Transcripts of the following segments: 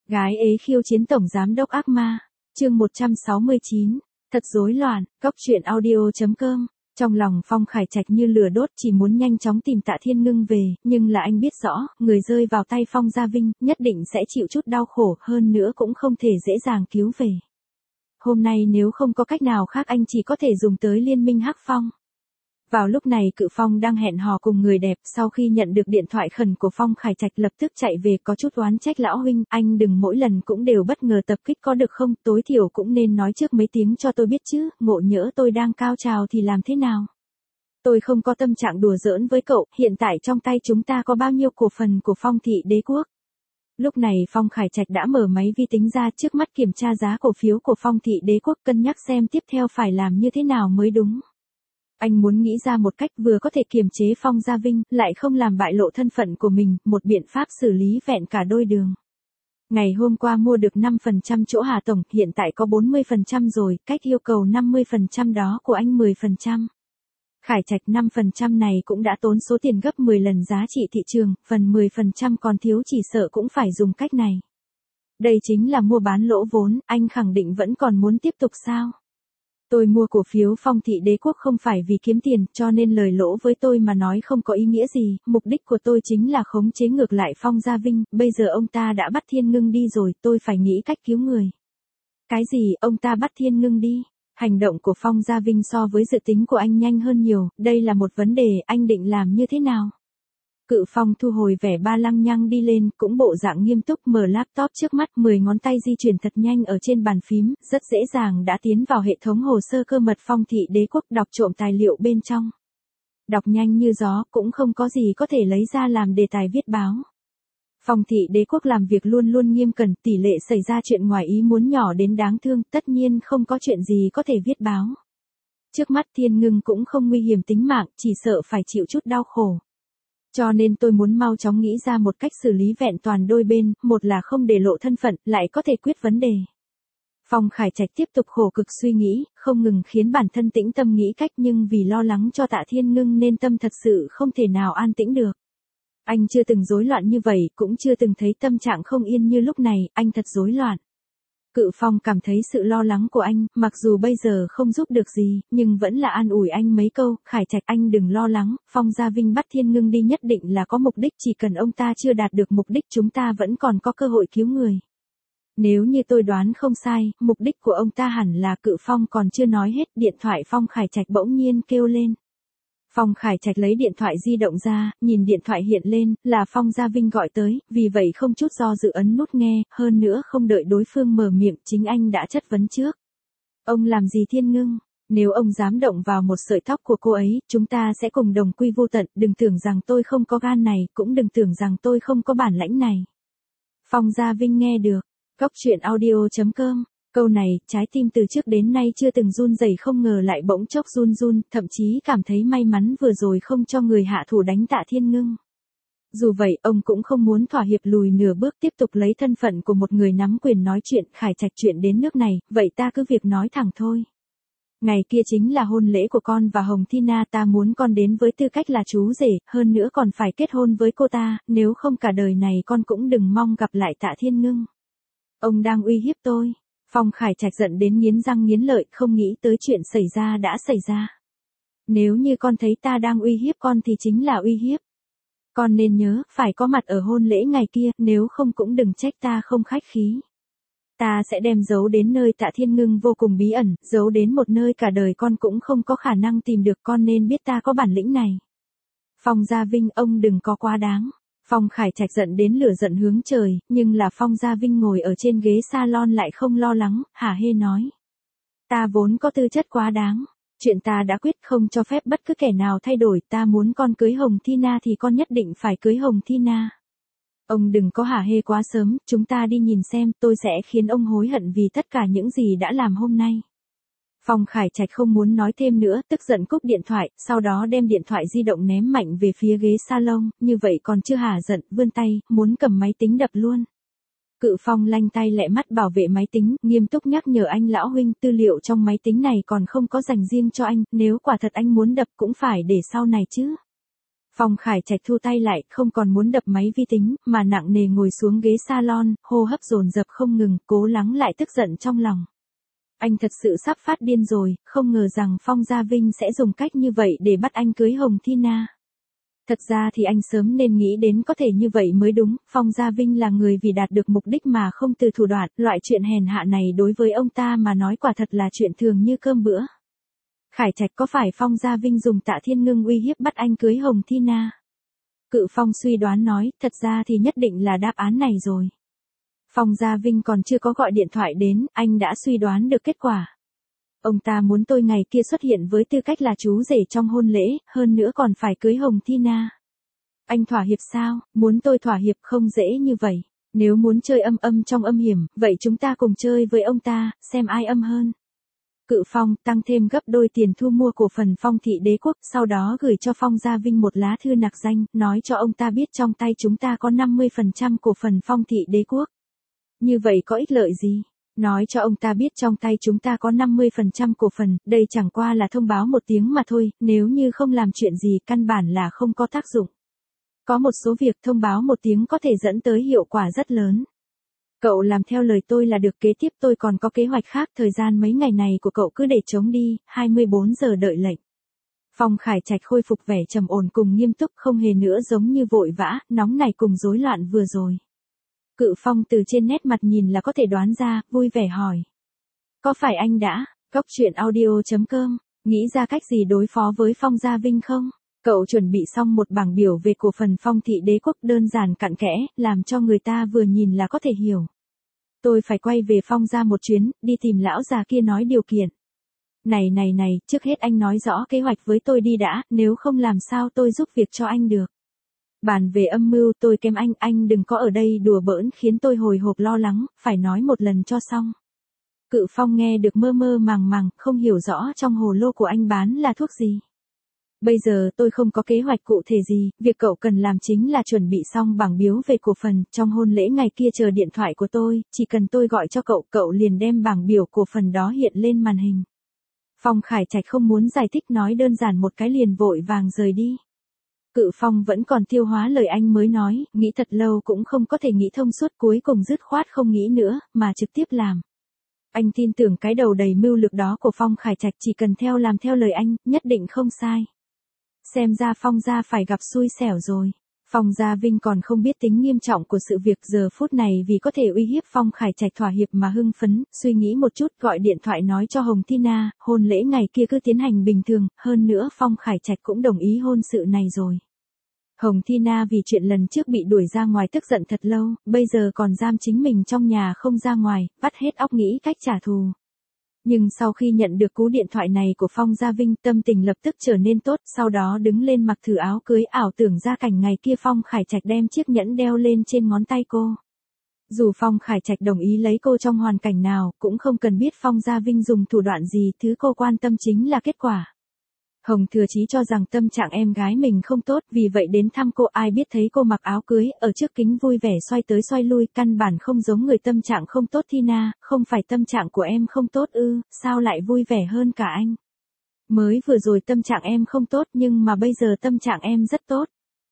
Gái ế khiêu chiến tổng giám đốc ác ma. Chương 169. Thật rối loạn. Cốc truyện audio.com. Trong lòng Phong Khải Trạch như lửa đốt, chỉ muốn nhanh chóng tìm Tạ Thiên Ngưng về, nhưng là anh biết rõ, người rơi vào tay Phong Gia Vinh, nhất định sẽ chịu chút đau khổ, hơn nữa cũng không thể dễ dàng cứu về. Hôm nay nếu không có cách nào khác anh chỉ có thể dùng tới liên minh Hắc Phong. Vào lúc này Cự Phong đang hẹn hò cùng người đẹp, sau khi nhận được điện thoại khẩn của Phong Khải Trạch lập tức chạy về, có chút oán trách lão huynh, anh đừng mỗi lần cũng đều bất ngờ tập kích có được không, tối thiểu cũng nên nói trước mấy tiếng cho tôi biết chứ, ngộ nhỡ tôi đang cao trào thì làm thế nào. Tôi không có tâm trạng đùa giỡn với cậu, hiện tại trong tay chúng ta có bao nhiêu cổ phần của Phong Thị Đế Quốc. Lúc này Phong Khải Trạch đã mở máy vi tính ra, trước mắt kiểm tra giá cổ phiếu của Phong Thị Đế Quốc, cân nhắc xem tiếp theo phải làm như thế nào mới đúng. Anh muốn nghĩ ra một cách vừa có thể kiềm chế Phong Gia Vinh, lại không làm bại lộ thân phận của mình, một biện pháp xử lý vẹn cả đôi đường. Ngày hôm qua mua được 5% chỗ Hà Tổng, hiện tại có 40% rồi, cách yêu cầu 50% đó của anh 10%. Khải Trạch 5% này cũng đã tốn số tiền gấp 10 lần giá trị thị trường, phần 10% còn thiếu chỉ sợ cũng phải dùng cách này. Đây chính là mua bán lỗ vốn, anh khẳng định vẫn còn muốn tiếp tục sao? Tôi mua cổ phiếu Phong Thị Đế Quốc không phải vì kiếm tiền, cho nên lời lỗ với tôi mà nói không có ý nghĩa gì, mục đích của tôi chính là khống chế ngược lại Phong Gia Vinh, bây giờ ông ta đã bắt Thiên Ngưng đi rồi, tôi phải nghĩ cách cứu người. Cái gì, ông ta bắt Thiên Ngưng đi? Hành động của Phong Gia Vinh so với dự tính của anh nhanh hơn nhiều, đây là một vấn đề, anh định làm như thế nào? Cự Phong thu hồi vẻ ba lăng nhăng đi lên, cũng bộ dạng nghiêm túc, mở laptop trước mắt, 10 ngón tay di chuyển thật nhanh ở trên bàn phím, rất dễ dàng đã tiến vào hệ thống hồ sơ cơ mật Phong Thị Đế Quốc, đọc trộm tài liệu bên trong. Đọc nhanh như gió, cũng không có gì có thể lấy ra làm đề tài viết báo. Phong Thị Đế Quốc làm việc luôn luôn nghiêm cẩn, tỷ lệ xảy ra chuyện ngoài ý muốn nhỏ đến đáng thương, tất nhiên không có chuyện gì có thể viết báo. Trước mắt Thiên Ngưng cũng không nguy hiểm tính mạng, chỉ sợ phải chịu chút đau khổ. Cho nên tôi muốn mau chóng nghĩ ra một cách xử lý vẹn toàn đôi bên, một là không để lộ thân phận, lại có thể quyết vấn đề. Phong Khải Trạch tiếp tục khổ cực suy nghĩ, không ngừng khiến bản thân tĩnh tâm nghĩ cách, nhưng vì lo lắng cho Tạ Thiên Ngưng nên tâm thật sự không thể nào an tĩnh được. Anh chưa từng rối loạn như vậy, cũng chưa từng thấy tâm trạng không yên như lúc này, anh thật rối loạn. Cự Phong cảm thấy sự lo lắng của anh, mặc dù bây giờ không giúp được gì, nhưng vẫn là an ủi anh mấy câu, Khải Trạch anh đừng lo lắng, Phong Gia Vinh bắt Thiên Ngưng đi nhất định là có mục đích, chỉ cần ông ta chưa đạt được mục đích chúng ta vẫn còn có cơ hội cứu người. Nếu như tôi đoán không sai, mục đích của ông ta hẳn là Cự Phong còn chưa nói hết, điện thoại Phong Khải Trạch bỗng nhiên kêu lên. Phong Khải Trạch lấy điện thoại di động ra, nhìn điện thoại hiện lên, là Phong Gia Vinh gọi tới, vì vậy không chút do dự ấn nút nghe, hơn nữa không đợi đối phương mở miệng, chính anh đã chất vấn trước. Ông làm gì Thiên Ngưng? Nếu ông dám động vào một sợi tóc của cô ấy, chúng ta sẽ cùng đồng quy vô tận, đừng tưởng rằng tôi không có gan này, cũng đừng tưởng rằng tôi không có bản lãnh này. Phong Gia Vinh nghe được. Cốc truyện audio.com. Câu này, trái tim từ trước đến nay chưa từng run rẩy không ngờ lại bỗng chốc run run, thậm chí cảm thấy may mắn vừa rồi không cho người hạ thủ đánh Tạ Thiên Ngưng. Dù vậy, ông cũng không muốn thỏa hiệp lùi nửa bước, tiếp tục lấy thân phận của một người nắm quyền nói chuyện, Khải Trạch chuyện đến nước này, vậy ta cứ việc nói thẳng thôi. Ngày kia chính là hôn lễ của con và Hồng Thi Na, ta muốn con đến với tư cách là chú rể, hơn nữa còn phải kết hôn với cô ta, nếu không cả đời này con cũng đừng mong gặp lại Tạ Thiên Ngưng. Ông đang uy hiếp tôi. Phong Khải Trạch giận đến nghiến răng nghiến lợi, không nghĩ tới chuyện xảy ra đã xảy ra. Nếu như con thấy ta đang uy hiếp con thì chính là uy hiếp. Con nên nhớ, phải có mặt ở hôn lễ ngày kia, nếu không cũng đừng trách ta không khách khí. Ta sẽ đem giấu đến nơi Tạ Thiên Ngưng vô cùng bí ẩn, giấu đến một nơi cả đời con cũng không có khả năng tìm được, con nên biết ta có bản lĩnh này. Phong Gia Vinh, ông đừng có quá đáng. Phong Khải Trạch giận đến lửa giận hướng trời, nhưng là Phong Gia Vinh ngồi ở trên ghế salon lại không lo lắng, hả hê nói. Ta vốn có tư chất quá đáng, chuyện ta đã quyết không cho phép bất cứ kẻ nào thay đổi, ta muốn con cưới Hồng Thi Na thì con nhất định phải cưới Hồng Thi Na. Ông đừng có hả hê quá sớm, chúng ta đi nhìn xem, tôi sẽ khiến ông hối hận vì tất cả những gì đã làm hôm nay. Phong Khải Trạch không muốn nói thêm nữa, tức giận cúp điện thoại, sau đó đem điện thoại di động ném mạnh về phía ghế salon, như vậy còn chưa hả giận, vươn tay, muốn cầm máy tính đập luôn. Cự Phong lanh tay lẹ mắt bảo vệ máy tính, nghiêm túc nhắc nhở anh lão huynh, tư liệu trong máy tính này còn không có dành riêng cho anh, nếu quả thật anh muốn đập cũng phải để sau này chứ. Phong Khải Trạch thu tay lại, không còn muốn đập máy vi tính, mà nặng nề ngồi xuống ghế salon, hô hấp dồn dập không ngừng, cố lắng lại tức giận trong lòng. Anh thật sự sắp phát điên rồi, không ngờ rằng Phong Gia Vinh sẽ dùng cách như vậy để bắt anh cưới Hồng Thi Na. Thật ra thì anh sớm nên nghĩ đến có thể như vậy mới đúng, Phong Gia Vinh là người vì đạt được mục đích mà không từ thủ đoạn, loại chuyện hèn hạ này đối với ông ta mà nói quả thật là chuyện thường như cơm bữa. Khải Trạch, có phải Phong Gia Vinh dùng Tạ Thiên Ngưng uy hiếp bắt anh cưới Hồng Thi Na? Cự Phong suy đoán nói, thật ra thì nhất định là đáp án này rồi. Phong Gia Vinh còn chưa có gọi điện thoại đến, anh đã suy đoán được kết quả. Ông ta muốn tôi ngày kia xuất hiện với tư cách là chú rể trong hôn lễ, hơn nữa còn phải cưới Hồng Thi Na. Anh thỏa hiệp sao? Muốn tôi thỏa hiệp không dễ như vậy. Nếu muốn chơi âm âm trong âm hiểm, vậy chúng ta cùng chơi với ông ta, xem ai âm hơn. Cự Phong tăng thêm gấp đôi tiền thu mua cổ phần Phong Thị Đế Quốc, sau đó gửi cho Phong Gia Vinh một lá thư nặc danh, nói cho ông ta biết trong tay chúng ta có 50% cổ phần Phong Thị Đế Quốc. Như vậy có ích lợi gì? Nói cho ông ta biết trong tay chúng ta có 50% cổ phần, đây chẳng qua là thông báo một tiếng mà thôi, nếu như không làm chuyện gì căn bản là không có tác dụng. Có một số việc thông báo một tiếng có thể dẫn tới hiệu quả rất lớn. Cậu làm theo lời tôi là được, kế tiếp tôi còn có kế hoạch khác, thời gian mấy ngày này của cậu cứ để trống đi, 24 giờ đợi lệnh. Phong Khải Trạch khôi phục vẻ trầm ổn cùng nghiêm túc, không hề nữa giống như vội vã, nóng nảy cùng rối loạn vừa rồi. Cự Phong từ trên nét mặt nhìn là có thể đoán ra, vui vẻ hỏi. Có phải anh đã, Cốc.audio.com, nghĩ ra cách gì đối phó với Phong Gia Vinh không? Cậu chuẩn bị xong một bảng biểu về cổ phần Phong Thị Đế Quốc đơn giản cặn kẽ, làm cho người ta vừa nhìn là có thể hiểu. Tôi phải quay về Phong Gia một chuyến, đi tìm lão già kia nói điều kiện. Này, trước hết anh nói rõ kế hoạch với tôi đi đã, nếu không làm sao tôi giúp việc cho anh được. Bàn về âm mưu tôi kém anh đừng có ở đây đùa bỡn khiến tôi hồi hộp lo lắng, phải nói một lần cho xong. Cự Phong nghe được mơ mơ màng, không hiểu rõ trong hồ lô của anh bán là thuốc gì. Bây giờ tôi không có kế hoạch cụ thể gì, việc cậu cần làm chính là chuẩn bị xong bảng biếu về cổ phần, trong hôn lễ ngày kia chờ điện thoại của tôi, chỉ cần tôi gọi cho cậu liền đem bảng biểu cổ phần đó hiện lên màn hình. Phong Khải Trạch không muốn giải thích, nói đơn giản một cái liền vội vàng rời đi. Cự Phong vẫn còn tiêu hóa lời anh mới nói, nghĩ thật lâu cũng không có thể nghĩ thông suốt, cuối cùng dứt khoát không nghĩ nữa, mà trực tiếp làm. Anh tin tưởng cái đầu đầy mưu lược đó của Phong Khải Trạch, chỉ cần làm theo lời anh, nhất định không sai. Xem ra Phong gia phải gặp xui xẻo rồi. Phong Gia Vinh còn không biết tính nghiêm trọng của sự việc, giờ phút này vì có thể uy hiếp Phong Khải Trạch thỏa hiệp mà hưng phấn, suy nghĩ một chút gọi điện thoại nói cho Hồng Thi Na, hôn lễ ngày kia cứ tiến hành bình thường, hơn nữa Phong Khải Trạch cũng đồng ý hôn sự này rồi. Hồng Thi Na vì chuyện lần trước bị đuổi ra ngoài tức giận thật lâu, bây giờ còn giam chính mình trong nhà không ra ngoài, vắt hết óc nghĩ cách trả thù. Nhưng sau khi nhận được cú điện thoại này của Phong Gia Vinh, tâm tình lập tức trở nên tốt, sau đó đứng lên mặc thử áo cưới, ảo tưởng ra cảnh ngày kia Phong Khải Trạch đem chiếc nhẫn đeo lên trên ngón tay cô. Dù Phong Khải Trạch đồng ý lấy cô trong hoàn cảnh nào, cũng không cần biết Phong Gia Vinh dùng thủ đoạn gì, thứ cô quan tâm chính là kết quả. Hồng Thừa Chí cho rằng tâm trạng em gái mình không tốt, vì vậy đến thăm cô, ai biết thấy cô mặc áo cưới, ở trước kính vui vẻ xoay tới xoay lui, căn bản không giống người tâm trạng không tốt. Thi Na, không phải tâm trạng của em không tốt ư, sao lại vui vẻ hơn cả anh? Mới vừa rồi tâm trạng em không tốt nhưng mà bây giờ tâm trạng em rất tốt.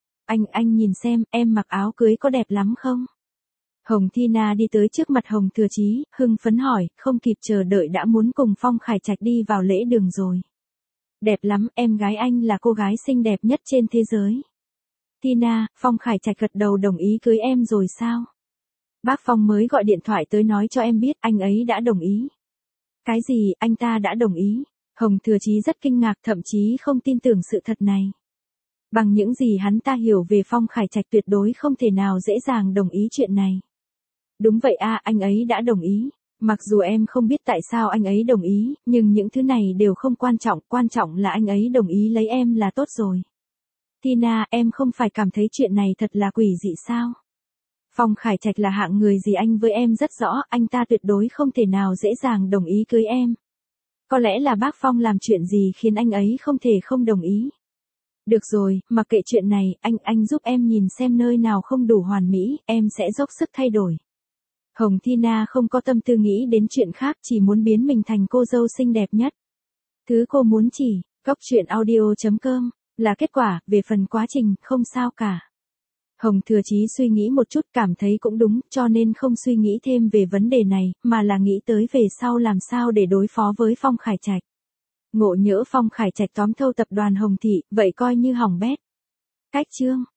Anh nhìn xem, em mặc áo cưới có đẹp lắm không? Hồng Thi Na đi tới trước mặt Hồng Thừa Chí, hưng phấn hỏi, không kịp chờ đợi đã muốn cùng Phong Khải Trạch đi vào lễ đường rồi. Đẹp lắm, em gái anh là cô gái xinh đẹp nhất trên thế giới. Thi Na, Phong Khải Trạch gật đầu đồng ý cưới em rồi sao? Bác Phong mới gọi điện thoại tới nói cho em biết anh ấy đã đồng ý. Cái gì, anh ta đã đồng ý? Hồng Thừa Chí rất kinh ngạc, thậm chí không tin tưởng sự thật này. Bằng những gì hắn ta hiểu về Phong Khải Trạch tuyệt đối không thể nào dễ dàng đồng ý chuyện này. Đúng vậy à, anh ấy đã đồng ý. Mặc dù em không biết tại sao anh ấy đồng ý, nhưng những thứ này đều không quan trọng là anh ấy đồng ý lấy em là tốt rồi. Thi Na, em không phải cảm thấy chuyện này thật là quỷ dị sao? Phong Khải Trạch là hạng người gì anh với em rất rõ, anh ta tuyệt đối không thể nào dễ dàng đồng ý cưới em. Có lẽ là bác Phong làm chuyện gì khiến anh ấy không thể không đồng ý. Được rồi, mặc kệ chuyện này, anh giúp em nhìn xem nơi nào không đủ hoàn mỹ, em sẽ dốc sức thay đổi. Hồng Thi Na không có tâm tư nghĩ đến chuyện khác, chỉ muốn biến mình thành cô dâu xinh đẹp nhất. Thứ cô muốn chỉ, Cốc.audio.com Là kết quả, về phần quá trình, không sao cả. Hồng Thừa Chí suy nghĩ một chút cảm thấy cũng đúng, cho nên không suy nghĩ thêm về vấn đề này, mà là nghĩ tới về sau làm sao để đối phó với Phong Khải Trạch. Ngộ nhỡ Phong Khải Trạch tóm thâu tập đoàn Hồng Thị, vậy coi như hỏng bét. Cách chương